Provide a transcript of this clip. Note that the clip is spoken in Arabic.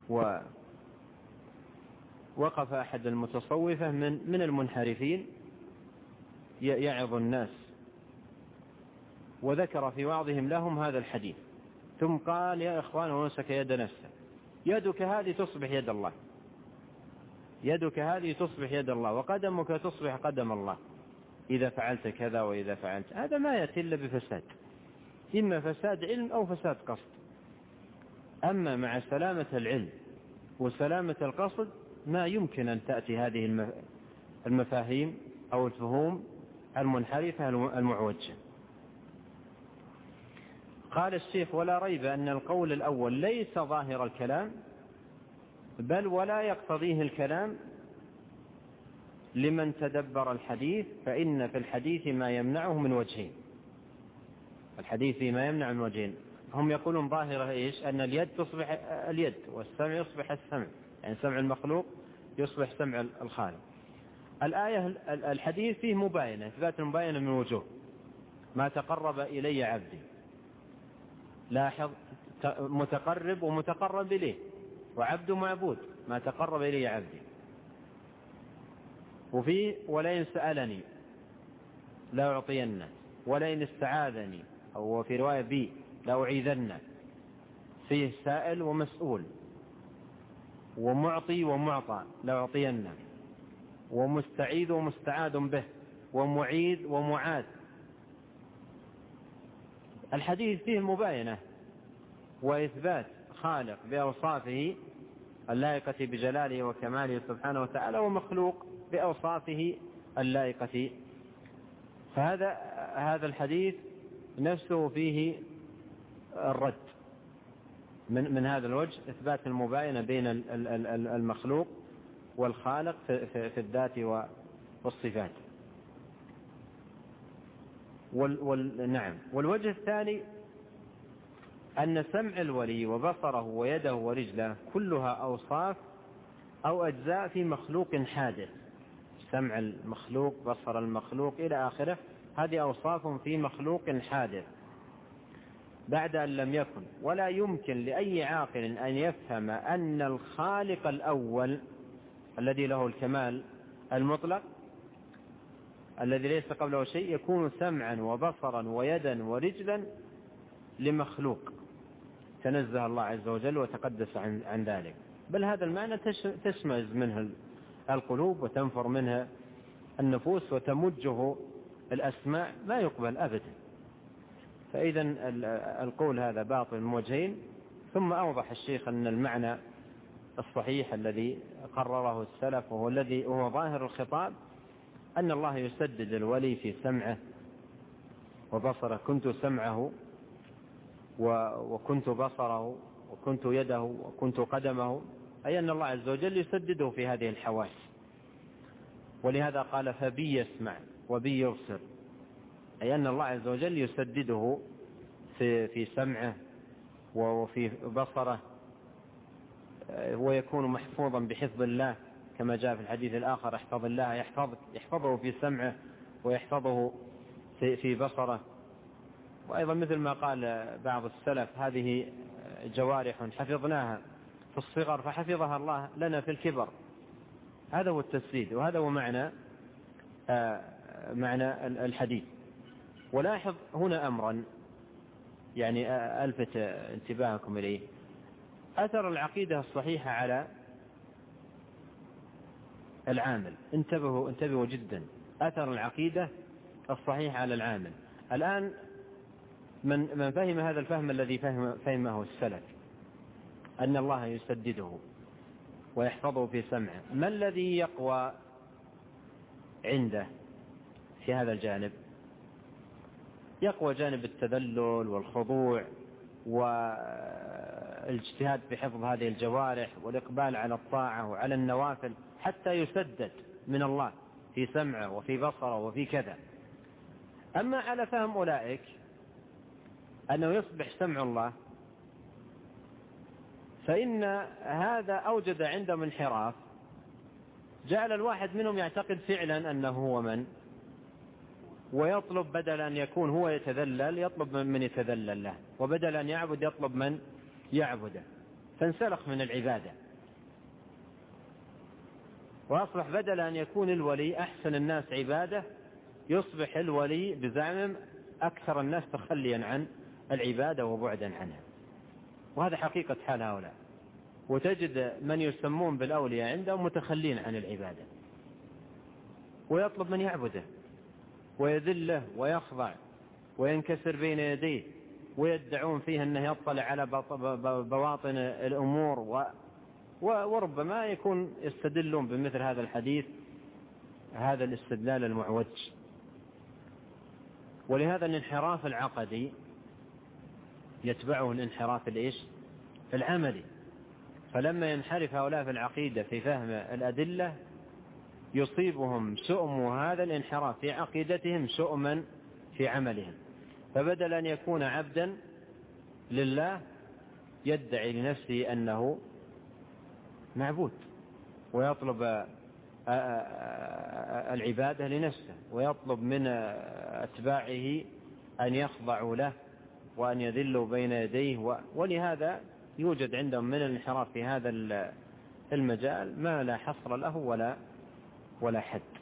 ووقف أحد المتصوفة من المنحرفين يعظ الناس، وذكر في وعظهم لهم هذا الحديث، ثم قال: يا إخوان، ومسك يد نفسه: يدك هذه تصبح يد الله، يدك هذه تصبح يد الله، وقدمك تصبح قدم الله إذا فعلت كذا وإذا فعلت. هذا ما يأتي إلا بفساد، إما فساد علم أو فساد قصد. أما مع سلامة العلم وسلامة القصد ما يمكن أن تأتي هذه المفاهيم أو الفهوم المنحرفة المعوجة. قال الشيخ: ولا ريب أن القول الأول ليس ظاهر الكلام، بل ولا يقتضيه الكلام لمن تدبر الحديث، فإن في الحديث ما يمنعه من وجهين. الحديث ما يمنع من وجهين. هم يقولون ظاهرة إيش؟ أن اليد تصبح اليد، والسمع يصبح السمع، يعني سمع المخلوق يصبح سمع الخالق. الآية الحديث فيه مباينة، إثبات المباينة من وجوه: ما تقرب إلي عبدي. لاحظ، متقرب ومتقرب إليه، وعبد معبود. ما تقرب إلي عبدي. وفيه: ولئن سألني لا أعطينه، ولئن استعاذني، أو في رواية بي لا أعيذنه. فيه سائل ومسؤول، ومعطي ومعطى لا أعطينه، ومستعيذ ومستعاذ به، ومعيذ ومعاذ. الحديث فيه مباينة وإثبات خالق بأوصافه اللائقة بجلاله وكماله سبحانه وتعالى، ومخلوق بأوصافه اللائقة. فهذا الحديث نفسه فيه الرد من هذا الوجه، إثبات المباينة بين المخلوق والخالق في الذات والصفات. نعم. والوجه الثاني أن سمع الولي وبصره ويده ورجله كلها أوصاف أو أجزاء في مخلوق حادث. سمع المخلوق، بصر المخلوق إلى آخره، هذه أوصاف في مخلوق حادث بعد أن لم يكن. ولا يمكن لأي عاقل أن يفهم أن الخالق الأول الذي له الكمال المطلق الذي ليس قبله شيء يكون سمعا وبصرا ويدا ورجلا لمخلوق تنزه الله عز وجل وتقدس عن ذلك. بل هذا المعنى تشمئز منه القلوب وتنفر منها النفوس وتمجه الأسماع، ما يقبل أبدا. فإذا القول هذا باطل من وجهين. ثم أوضح الشيخ أن المعنى الصحيح الذي قرره السلف وهو الذي هو ظاهر الخطاب أن الله يسدد الولي في سمعه وبصره. كنت سمعه وكنت بصره وكنت يده وكنت قدمه، أي أن الله عز وجل يسدده في هذه الحواس. ولهذا قال: فبي يسمع وبي يبصر، أي أن الله عز وجل يسدده في سمعه وفي بصره، ويكون محفوظا بحفظ الله كما جاء في الحديث الآخر: احفظ الله يحفظه في سمعه ويحفظه في بصره. وأيضا مثل ما قال بعض السلف: هذه جوارح حفظناها في الصغر فحفظها الله لنا في الكبر. هذا هو التسديد، وهذا هو معنى الحديث. ولاحظ هنا أمرا يعني ألفت انتباهكم إليه: أثر العقيدة الصحيحة على العامل. انتبهوا جدا، أثر العقيدة الصحيحة على العامل. الآن من فهم هذا الفهم الذي فهمه السلف أن الله يسدده ويحفظه في سمعه، ما الذي يقوى عنده في هذا الجانب؟ يقوى جانب التذلل والخضوع والاجتهاد في حفظ هذه الجوارح والإقبال على الطاعة وعلى النوافل حتى يسدد من الله في سمعه وفي بصره وفي كذا. أما على فهم أولئك أنه يصبح سمع الله، فإن هذا أوجد عندهم انحراف، جعل الواحد منهم يعتقد فعلا أنه هو من، ويطلب بدل أن يكون هو يتذلل يطلب من يتذلل له، وبدل أن يعبد يطلب من يعبده. فانسلخ من العبادة، وأصبح بدل أن يكون الولي أحسن الناس عبادة يصبح الولي بزعم أكثر الناس تخليا عن العبادة وبعدا عنها. وهذا حقيقة حال هؤلاء. وتجد من يسمون بالأولياء عندهم متخلين عن العبادة، ويطلب من يعبده ويذله ويخضع وينكسر بين يديه، ويدعون فيه أنه يطلع على بواطن الأمور، وربما يكون يستدلون بمثل هذا الحديث هذا الاستدلال المعوج. ولهذا الانحراف العقدي يتبعه الانحراف العملي. فلما ينحرف هؤلاء في العقيدة في فهم الأدلة يصيبهم شؤم هذا الانحراف في عقيدتهم شؤما في عملهم. فبدل أن يكون عبدا لله يدعي لنفسه أنه معبود، ويطلب العبادة لنفسه، ويطلب من أتباعه أن يخضعوا له وأن يذلوا بين يديه. ولهذا يوجد عندهم من الانحراف في هذا المجال ما لا حصر له ولا حد.